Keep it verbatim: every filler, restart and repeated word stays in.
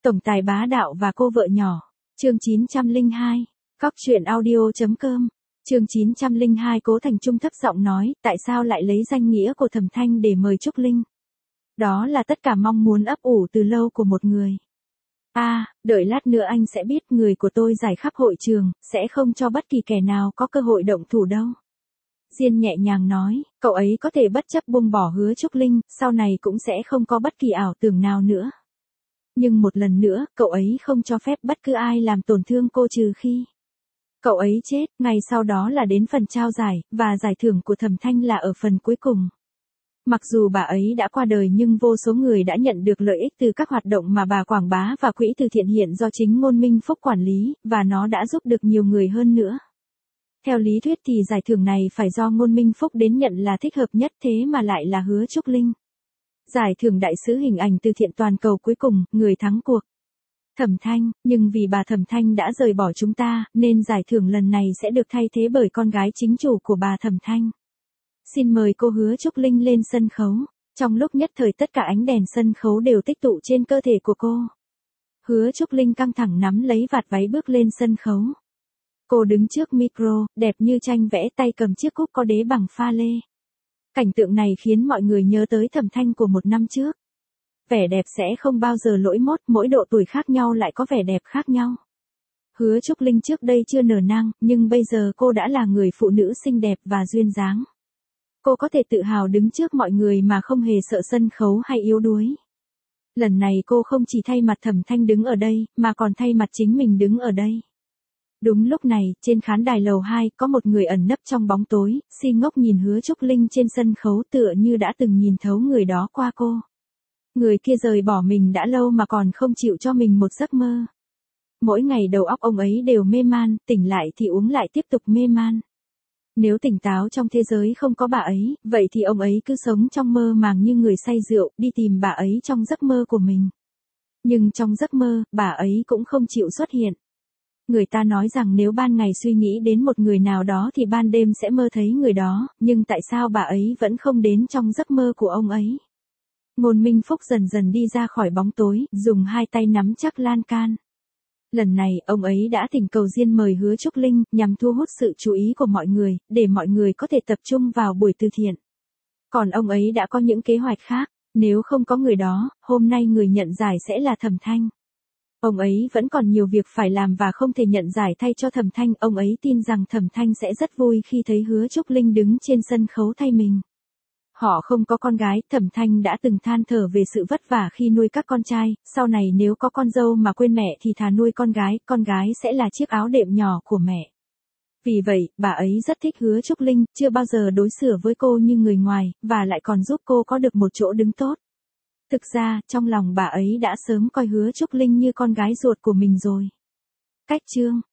Tổng tài bá đạo và cô vợ nhỏ. Chương chín trăm lẻ hai. Cóc truyện audio.com. Chương chín trăm lẻ hai. Cố Thành Trung thấp giọng nói, tại sao lại lấy danh nghĩa của Thẩm Thanh để mời Trúc Linh? Đó là tất cả mong muốn ấp ủ từ lâu của một người. A, à, đợi lát nữa anh sẽ biết người của tôi giải khắp hội trường, sẽ không cho bất kỳ kẻ nào có cơ hội động thủ đâu. Diên nhẹ nhàng nói, cậu ấy có thể bất chấp buông bỏ hứa Trúc Linh, sau này cũng sẽ không có bất kỳ ảo tưởng nào nữa. Nhưng một lần nữa, cậu ấy không cho phép bất cứ ai làm tổn thương cô trừ khi cậu ấy chết, ngày sau đó là đến phần trao giải, và giải thưởng của Thẩm Thanh là ở phần cuối cùng. Mặc dù bà ấy đã qua đời nhưng vô số người đã nhận được lợi ích từ các hoạt động mà bà quảng bá và quỹ từ thiện hiện do chính Ngôn Minh Phúc quản lý, và nó đã giúp được nhiều người hơn nữa. Theo lý thuyết thì giải thưởng này phải do Ngôn Minh Phúc đến nhận là thích hợp nhất, thế mà lại là hứa Trúc Linh. Giải thưởng đại sứ hình ảnh từ thiện toàn cầu cuối cùng, người thắng cuộc. Thẩm Thanh, nhưng vì bà Thẩm Thanh đã rời bỏ chúng ta, nên giải thưởng lần này sẽ được thay thế bởi con gái chính chủ của bà Thẩm Thanh. Xin mời cô hứa Trúc Linh lên sân khấu. Trong lúc nhất thời tất cả ánh đèn sân khấu đều tích tụ trên cơ thể của cô. Hứa Trúc Linh căng thẳng nắm lấy vạt váy bước lên sân khấu. Cô đứng trước micro, đẹp như tranh vẽ, tay cầm chiếc cúp có đế bằng pha lê. Cảnh tượng này khiến mọi người nhớ tới Thẩm Thanh của một năm trước. Vẻ đẹp sẽ không bao giờ lỗi mốt, mỗi độ tuổi khác nhau lại có vẻ đẹp khác nhau. Hứa Trúc Linh trước đây chưa nở nang, nhưng bây giờ cô đã là người phụ nữ xinh đẹp và duyên dáng. Cô có thể tự hào đứng trước mọi người mà không hề sợ sân khấu hay yếu đuối. Lần này cô không chỉ thay mặt Thẩm Thanh đứng ở đây, mà còn thay mặt chính mình đứng ở đây. Đúng lúc này, trên khán đài lầu hai, có một người ẩn nấp trong bóng tối, si ngốc nhìn hứa Trúc Linh trên sân khấu tựa như đã từng nhìn thấu người đó qua cô. Người kia rời bỏ mình đã lâu mà còn không chịu cho mình một giấc mơ. Mỗi ngày đầu óc ông ấy đều mê man, tỉnh lại thì uống lại tiếp tục mê man. Nếu tỉnh táo trong thế giới không có bà ấy, vậy thì ông ấy cứ sống trong mơ màng như người say rượu, đi tìm bà ấy trong giấc mơ của mình. Nhưng trong giấc mơ, bà ấy cũng không chịu xuất hiện. Người ta nói rằng nếu ban ngày suy nghĩ đến một người nào đó thì ban đêm sẽ mơ thấy người đó, nhưng tại sao bà ấy vẫn không đến trong giấc mơ của ông ấy? Ngôn Minh Phúc dần dần đi ra khỏi bóng tối, dùng hai tay nắm chắc lan can. Lần này, ông ấy đã thỉnh cầu Diên mời hứa Trúc Linh, nhằm thu hút sự chú ý của mọi người, để mọi người có thể tập trung vào buổi từ thiện. Còn ông ấy đã có những kế hoạch khác, nếu không có người đó, hôm nay người nhận giải sẽ là Thẩm Thanh. Ông ấy vẫn còn nhiều việc phải làm và không thể nhận giải thay cho Thẩm Thanh, ông ấy tin rằng Thẩm Thanh sẽ rất vui khi thấy hứa Trúc Linh đứng trên sân khấu thay mình. Họ không có con gái, Thẩm Thanh đã từng than thở về sự vất vả khi nuôi các con trai, sau này nếu có con dâu mà quên mẹ thì thà nuôi con gái, con gái sẽ là chiếc áo đệm nhỏ của mẹ. Vì vậy, bà ấy rất thích hứa Trúc Linh, chưa bao giờ đối xử với cô như người ngoài, và lại còn giúp cô có được một chỗ đứng tốt. Thực ra, trong lòng bà ấy đã sớm coi hứa Trúc Linh như con gái ruột của mình rồi. Cách chương.